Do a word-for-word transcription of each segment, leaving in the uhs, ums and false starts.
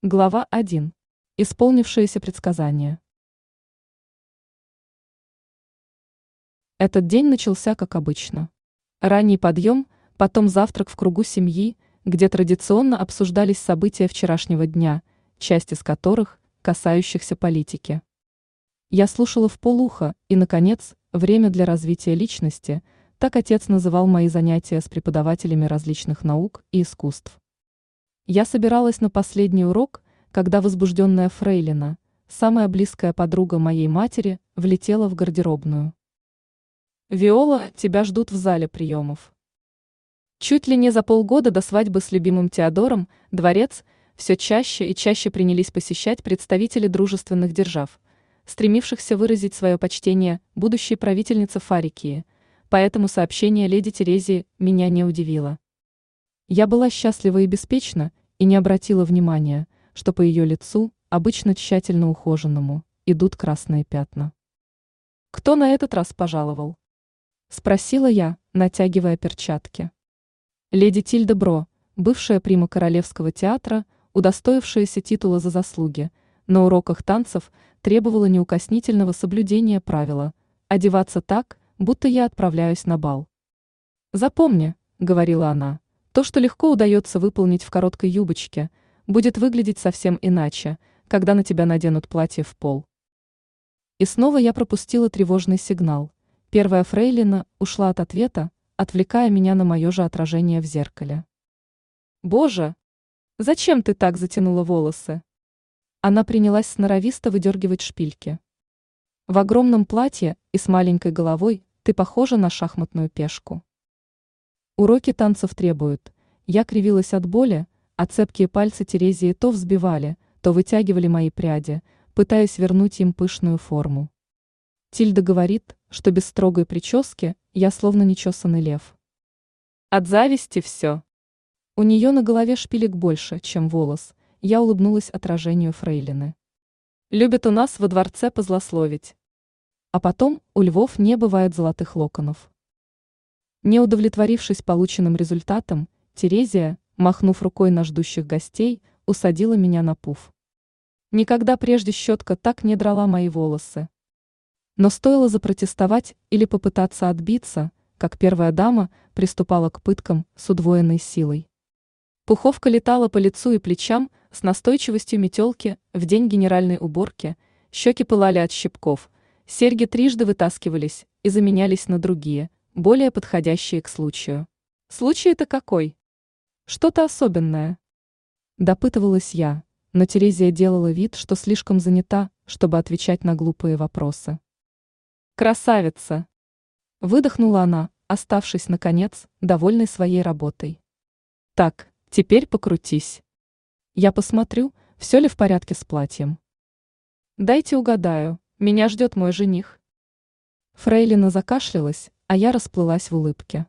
Глава один. Исполнившееся предсказание. Этот день начался как обычно. Ранний подъем, потом завтрак в кругу семьи, где традиционно обсуждались события вчерашнего дня, часть из которых касающихся политики. Я слушала вполуха, и, наконец, время для развития личности, так отец называл мои занятия с преподавателями различных наук и искусств. Я собиралась на последний урок, когда возбужденная фрейлина, самая близкая подруга моей матери, влетела в гардеробную. «Виола, тебя ждут в зале приемов». Чуть ли не за полгода до свадьбы с любимым Теодором дворец все чаще и чаще принялись посещать представители дружественных держав, стремившихся выразить свое почтение будущей правительнице Фарикии, поэтому сообщение леди Терезии меня не удивило. Я была счастлива и беспечна, и не обратила внимания, что по ее лицу, обычно тщательно ухоженному, идут красные пятна. «Кто на этот раз пожаловал?» – спросила я, натягивая перчатки. Леди Тильда Бро, бывшая прима Королевского театра, удостоившаяся титула за заслуги, на уроках танцев требовала неукоснительного соблюдения правила – одеваться так, будто я отправляюсь на бал. «Запомни», – говорила она, – «то, что легко удается выполнить в короткой юбочке, будет выглядеть совсем иначе, когда на тебя наденут платье в пол». И снова я пропустила тревожный сигнал. Первая фрейлина ушла от ответа, отвлекая меня на мое же отражение в зеркале. «Боже! Зачем ты так затянула волосы?» Она принялась сноровисто выдергивать шпильки. «В огромном платье и с маленькой головой ты похожа на шахматную пешку». Уроки танцев требуют. Я кривилась от боли, а цепкие пальцы Терезии то взбивали, то вытягивали мои пряди, пытаясь вернуть им пышную форму. Тильда говорит, что без строгой прически я словно нечесанный лев. От зависти все. У нее на голове шпилек больше, чем волос, я улыбнулась отражению фрейлины. Любят у нас во дворце позлословить. А потом у львов не бывает золотых локонов. Не удовлетворившись полученным результатом, Терезия, махнув рукой на ждущих гостей, усадила меня на пуф. Никогда прежде щетка так не драла мои волосы. Но стоило запротестовать или попытаться отбиться, как первая дама приступала к пыткам с удвоенной силой. Пуховка летала по лицу и плечам с настойчивостью метелки в день генеральной уборки, щеки пылали от щипков, серьги трижды вытаскивались и заменялись на другие, более подходящие к случаю. Случай-то какой? Что-то особенное? Допытывалась я, но Терезия делала вид, что слишком занята, чтобы отвечать на глупые вопросы. «Красавица!» – выдохнула она, оставшись, наконец, довольной своей работой. «Так, теперь покрутись. Я посмотрю, все ли в порядке с платьем». «Дайте угадаю, меня ждет мой жених». Фрейлина закашлялась, а я расплылась в улыбке.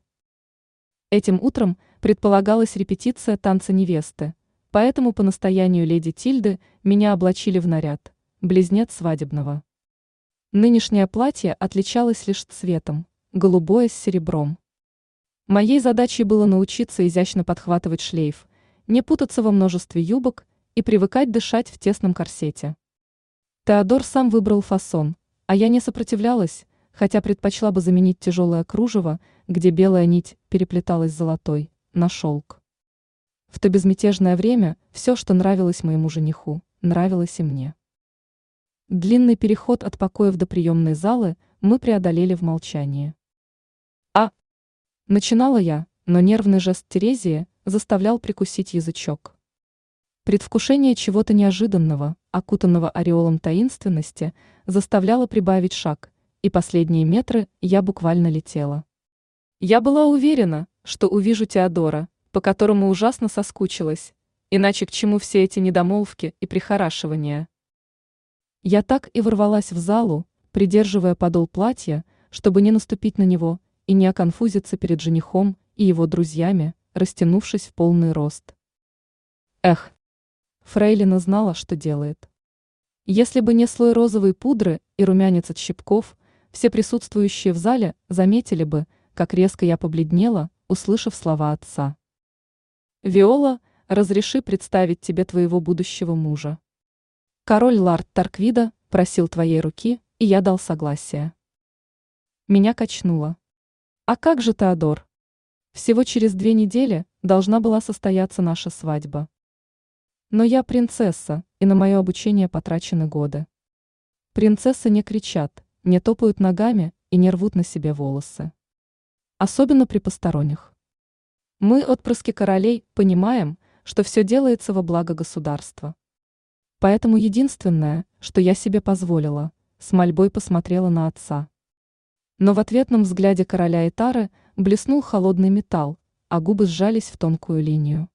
Этим утром предполагалась репетиция танца невесты, поэтому по настоянию леди Тильды меня облачили в наряд, близнец свадебного. Нынешнее платье отличалось лишь цветом, голубое с серебром. Моей задачей было научиться изящно подхватывать шлейф, не путаться во множестве юбок и привыкать дышать в тесном корсете. Теодор сам выбрал фасон, а я не сопротивлялась, хотя предпочла бы заменить тяжелое кружево, где белая нить переплеталась с золотой, на шелк. В то безмятежное время все, что нравилось моему жениху, нравилось и мне. Длинный переход от покоев до приемной залы мы преодолели в молчании. «А!» – начинала я, но нервный жест Терезии заставлял прикусить язычок. Предвкушение чего-то неожиданного, окутанного ореолом таинственности, заставляло прибавить шаг, и последние метры я буквально летела. Я была уверена, что увижу Теодора, по которому ужасно соскучилась, иначе к чему все эти недомолвки и прихорашивания. Я так и ворвалась в залу, придерживая подол платья, чтобы не наступить на него и не оконфузиться перед женихом и его друзьями, растянувшись в полный рост. Эх, фрейлина знала, что делает. Если бы не слой розовой пудры и румянец от щипков, все присутствующие в зале заметили бы, как резко я побледнела, услышав слова отца. «Виола, разреши представить тебе твоего будущего мужа. Король Лард Тарквида просил твоей руки, и я дал согласие. Меня качнуло. А как же Теодор? Всего через две недели должна была состояться наша свадьба. Но я принцесса, и на мое обучение потрачены годы. Принцессы не кричат, не топают ногами и не рвут на себе волосы. Особенно при посторонних. Мы, отпрыски королей, понимаем, что все делается во благо государства. Поэтому единственное, что я себе позволила, с мольбой посмотрела на отца. Но в ответном взгляде короля Итары блеснул холодный металл, а губы сжались в тонкую линию.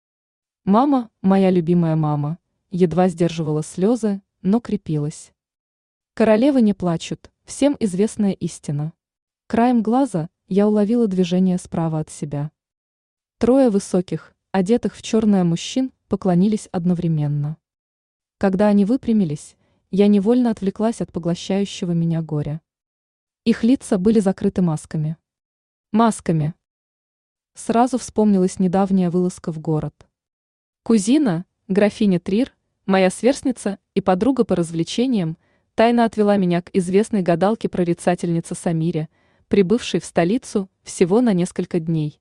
Мама, моя любимая мама, едва сдерживала слезы, но крепилась. Королевы не плачут, всем известная истина. Краем глаза я уловила движение справа от себя. Трое высоких, одетых в черное мужчин, поклонились одновременно. Когда они выпрямились, я невольно отвлеклась от поглощающего меня горя. Их лица были закрыты масками. Масками. Сразу вспомнилась недавняя вылазка в город. Кузина, графиня Трир, моя сверстница и подруга по развлечениям, тайно отвела меня к известной гадалке-прорицательнице Самире, прибывшей в столицу всего на несколько дней.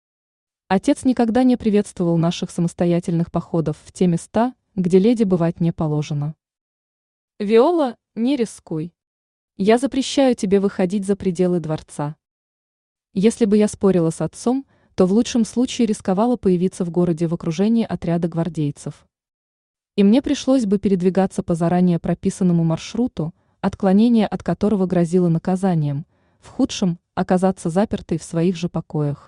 Отец никогда не приветствовал наших самостоятельных походов в те места, где леди бывать не положено. «Виола, не рискуй. Я запрещаю тебе выходить за пределы дворца». Если бы я спорила с отцом, то в лучшем случае рисковала появиться в городе в окружении отряда гвардейцев. И мне пришлось бы передвигаться по заранее прописанному маршруту, отклонение от которого грозило наказанием, в худшем – оказаться запертой в своих же покоях.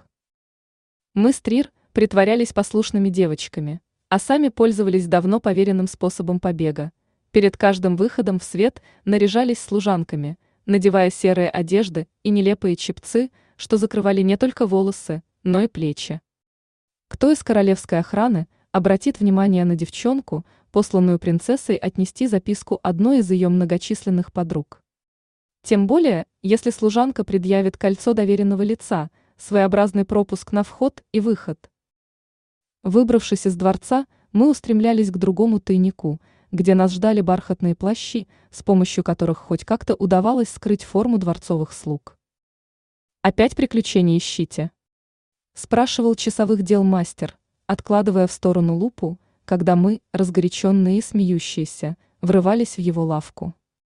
Мы с Трир притворялись послушными девочками, а сами пользовались давно поверенным способом побега. Перед каждым выходом в свет наряжались служанками, надевая серые одежды и нелепые чепцы, что закрывали не только волосы, но и плечи. Кто из королевской охраны обратит внимание на девчонку, посланную принцессой отнести записку одной из ее многочисленных подруг? Тем более, если служанка предъявит кольцо доверенного лица, своеобразный пропуск на вход и выход. Выбравшись из дворца, мы устремлялись к другому тайнику, где нас ждали бархатные плащи, с помощью которых хоть как-то удавалось скрыть форму дворцовых слуг. «Опять приключения ищите?» – спрашивал часовых дел мастер, откладывая в сторону лупу, когда мы, разгоряченные и смеющиеся, врывались в его лавку.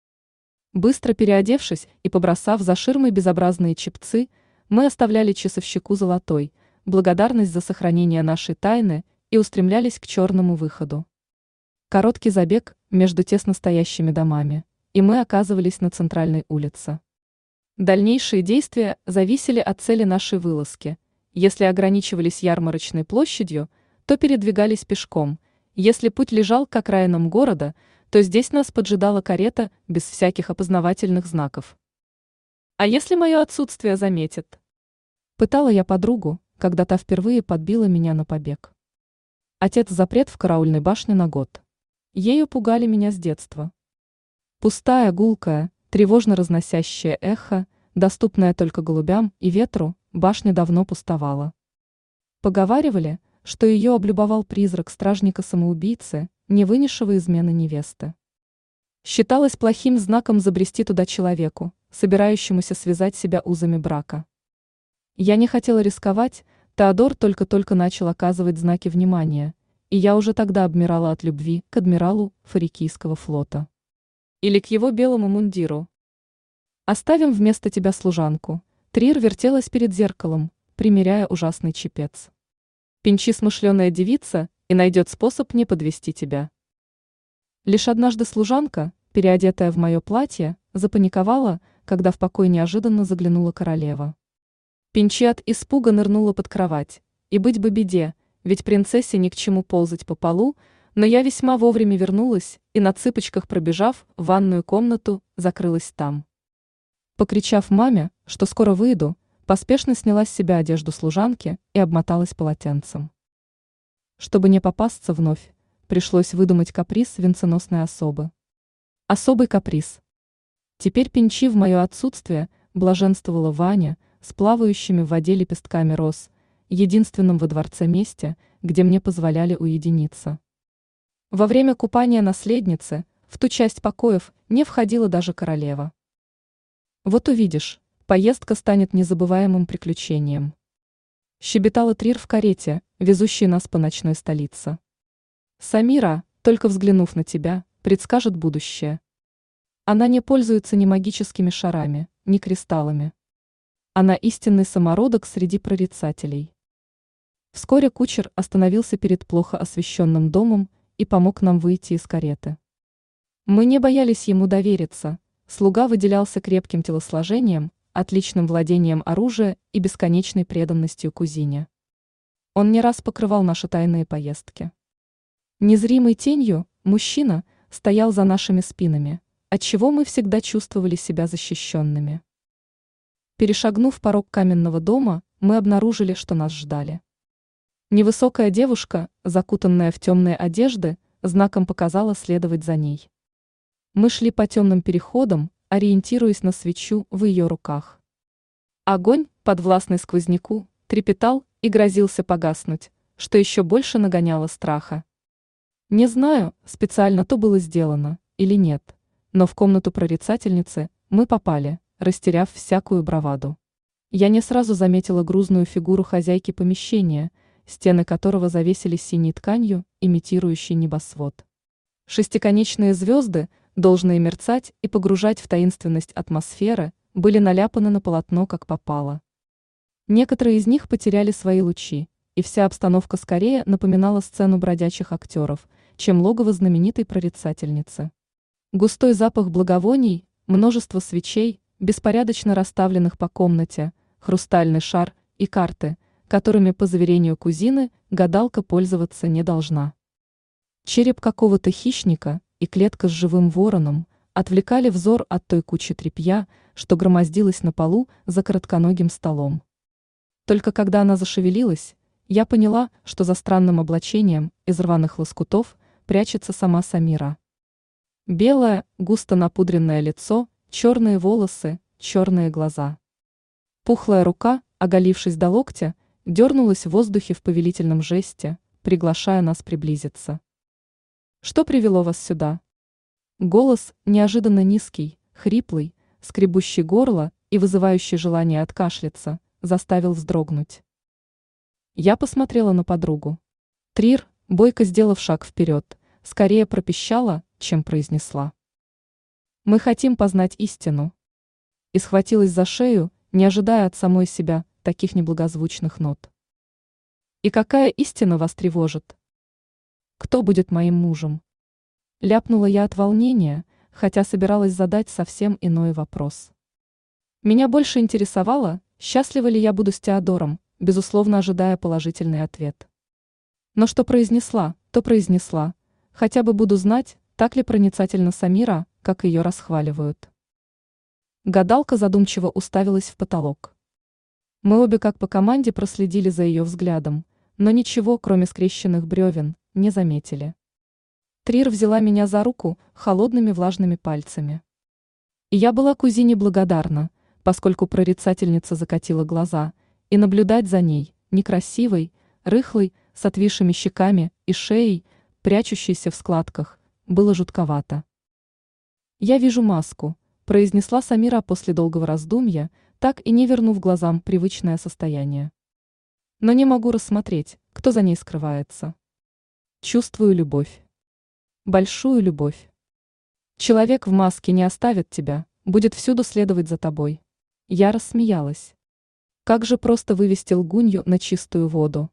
Быстро переодевшись и побросав за ширмой безобразные чепцы, мы оставляли часовщику золотой, благодарность за сохранение нашей тайны и устремлялись к черному выходу. Короткий забег между тесно стоящими домами, и мы оказывались на центральной улице. Дальнейшие действия зависели от цели нашей вылазки. Если ограничивались ярмарочной площадью, то передвигались пешком. Если путь лежал к окраинам города, то здесь нас поджидала карета без всяких опознавательных знаков. «А если мое отсутствие заметят?» Пытала я подругу, когда та впервые подбила меня на побег. Отец запрет в караульной башне на год. Ею пугали меня с детства. Пустая, гулкая, тревожно разносящее эхо, доступное только голубям и ветру, башня давно пустовала. Поговаривали, что ее облюбовал призрак стражника-самоубийцы, не вынесшего измены невесты. Считалось плохим знаком забрести туда человеку, собирающемуся связать себя узами брака. Я не хотела рисковать, Теодор только-только начал оказывать знаки внимания, и я уже тогда обмирала от любви к адмиралу Фарикийского флота. Или к его белому мундиру. «Оставим вместо тебя служанку». Трир вертелась перед зеркалом, примеряя ужасный чепец. «Пинчи смышленая девица и найдет способ не подвести тебя». Лишь однажды служанка, переодетая в мое платье, запаниковала, когда в покой неожиданно заглянула королева. Пинчи от испуга нырнула под кровать, и быть бы беде, ведь принцессе ни к чему ползать по полу, но я весьма вовремя вернулась и на цыпочках пробежав в ванную комнату, закрылась там. Покричав маме, что скоро выйду, поспешно сняла с себя одежду служанки и обмоталась полотенцем. Чтобы не попасться вновь, пришлось выдумать каприз венценосной особы. Особый каприз. Теперь Пинчи в мое отсутствие блаженствовала Ваня с плавающими в воде лепестками роз, единственном во дворце месте, где мне позволяли уединиться. Во время купания наследницы в ту часть покоев не входила даже королева. «Вот увидишь, поездка станет незабываемым приключением», — щебетала Трир в карете, везущей нас по ночной столице. «Самира, только взглянув на тебя, предскажет будущее. Она не пользуется ни магическими шарами, ни кристаллами. Она истинный самородок среди прорицателей». Вскоре кучер остановился перед плохо освещенным домом и помог нам выйти из кареты. Мы не боялись ему довериться, слуга выделялся крепким телосложением, отличным владением оружия и бесконечной преданностью кузине. Он не раз покрывал наши тайные поездки. Незримой тенью мужчина стоял за нашими спинами, отчего мы всегда чувствовали себя защищенными. Перешагнув порог каменного дома, мы обнаружили, что нас ждали. Невысокая девушка, закутанная в темные одежды, знаком показала следовать за ней. Мы шли по темным переходам, ориентируясь на свечу в ее руках. Огонь, подвластный сквозняку, трепетал и грозился погаснуть, что еще больше нагоняло страха. Не знаю, специально то было сделано или нет, но в комнату прорицательницы мы попали, растеряв всякую браваду. Я не сразу заметила грузную фигуру хозяйки помещения, стены которого завесили синей тканью, имитирующей небосвод. Шестиконечные звезды, должные мерцать и погружать в таинственность атмосферы, были наляпаны на полотно как попало. Некоторые из них потеряли свои лучи, и вся обстановка скорее напоминала сцену бродячих актеров, чем логово знаменитой прорицательницы. Густой запах благовоний, множество свечей, беспорядочно расставленных по комнате, хрустальный шар и карты, которыми, по заверению кузины, гадалка пользоваться не должна. Череп какого-то хищника и клетка с живым вороном отвлекали взор от той кучи тряпья, что громоздилась на полу за коротконогим столом. Только когда она зашевелилась, я поняла, что за странным облачением из рваных лоскутов прячется сама Самира. Белое, густо напудренное лицо, черные волосы, черные глаза. Пухлая рука, оголившись до локтя, дернулась в воздухе в повелительном жесте, приглашая нас приблизиться. «Что привело вас сюда?» Голос, неожиданно низкий, хриплый, скребущий горло и вызывающий желание откашляться, заставил вздрогнуть. Я посмотрела на подругу. Трир, бойко сделав шаг вперед, скорее пропищала, чем произнесла. «Мы хотим познать истину». И схватилась за шею, не ожидая от самой себя таких неблагозвучных нот. «И какая истина вас тревожит? Кто будет моим мужем?» Ляпнула я от волнения, хотя собиралась задать совсем иной вопрос. Меня больше интересовало, счастлива ли я буду с Теодором, безусловно ожидая положительный ответ. Но что произнесла, то произнесла, хотя бы буду знать, так ли проницательна Самира, как ее расхваливают. Гадалка задумчиво уставилась в потолок. Мы обе как по команде проследили за ее взглядом, но ничего, кроме скрещенных бревен, не заметили. Трир взяла меня за руку холодными влажными пальцами. И я была кузине благодарна, поскольку прорицательница закатила глаза, и наблюдать за ней, некрасивой, рыхлой, с отвисшими щеками и шеей, прячущейся в складках, было жутковато. «Я вижу маску», – произнесла Самира после долгого раздумья, так и не вернув глазам привычное состояние. «Но не могу рассмотреть, кто за ней скрывается. Чувствую любовь. Большую любовь. Человек в маске не оставит тебя, будет всюду следовать за тобой». Я рассмеялась. Как же просто вывести лгунью на чистую воду.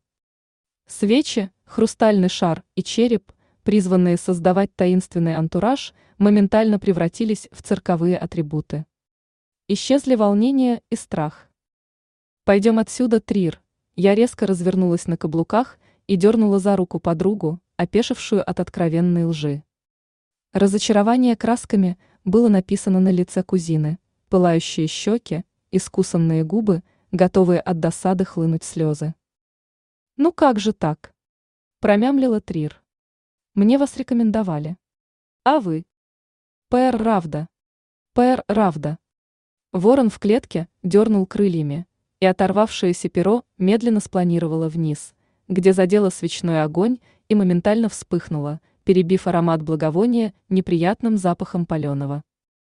Свечи, хрустальный шар и череп, призванные создавать таинственный антураж, моментально превратились в цирковые атрибуты. Исчезли волнение и страх. «Пойдем отсюда, Трир». Я резко развернулась на каблуках и дернула за руку подругу, опешившую от откровенной лжи. Разочарование красками было написано на лице кузины, пылающие щеки, искусанные губы, готовые от досады хлынуть слезы. «Ну как же так?» – промямлила Трир. «Мне вас рекомендовали. А вы?» «Пэр Равда. Пэр Равда». Ворон в клетке дернул крыльями, и оторвавшееся перо медленно спланировало вниз, где задела свечной огонь и моментально вспыхнула, перебив аромат благовония неприятным запахом паленого.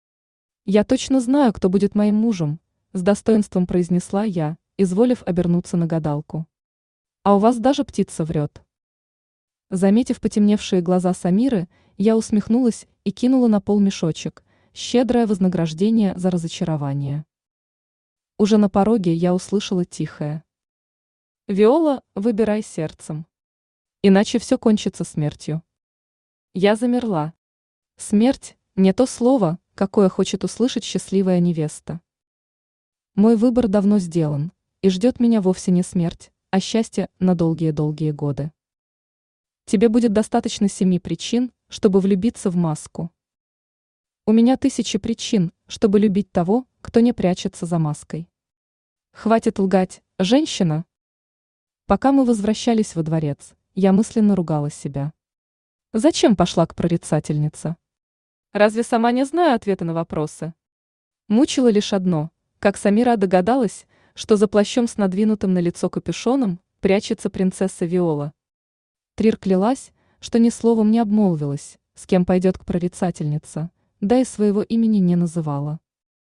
«Я точно знаю, кто будет моим мужем», – с достоинством произнесла я, изволив обернуться на гадалку. «А у вас даже птица врет». Заметив потемневшие глаза Самиры, я усмехнулась и кинула на пол мешочек, щедрое вознаграждение за разочарование. Уже на пороге я услышала тихое: «Виола, выбирай сердцем. Иначе все кончится смертью». Я замерла. Смерть – не то слово, какое хочет услышать счастливая невеста. Мой выбор давно сделан, и ждет меня вовсе не смерть, а счастье на долгие-долгие годы. Тебе будет достаточно семи причин, чтобы влюбиться в маску. У меня тысячи причин, чтобы любить того, кто не прячется за маской. Хватит лгать, женщина. Пока мы возвращались во дворец, я мысленно ругала себя. Зачем пошла к прорицательнице? Разве сама не знаю ответа на вопросы? Мучило лишь одно: как Самира догадалась, что за плащом с надвинутым на лицо капюшоном прячется принцесса Виола. Трир клялась, что ни словом не обмолвилась, с кем пойдет к прорицательнице, да и своего имени не называла.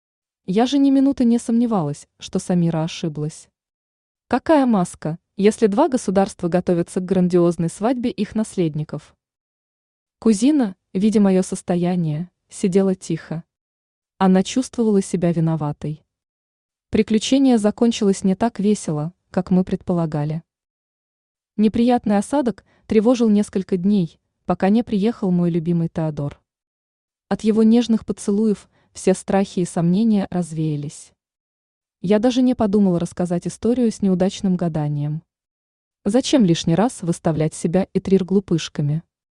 Я же ни минуты не сомневалась, что Самира ошиблась. Какая маска, если два государства готовятся к грандиозной свадьбе их наследников? Кузина, видя мое состояние, сидела тихо. Она чувствовала себя виноватой. Приключение закончилось не так весело, как мы предполагали. Неприятный осадок тревожил несколько дней, пока не приехал мой любимый Теодор. От его нежных поцелуев все страхи и сомнения развеялись. Я даже не подумала рассказать историю с неудачным гаданием. Зачем лишний раз выставлять себя и Трир глупышками?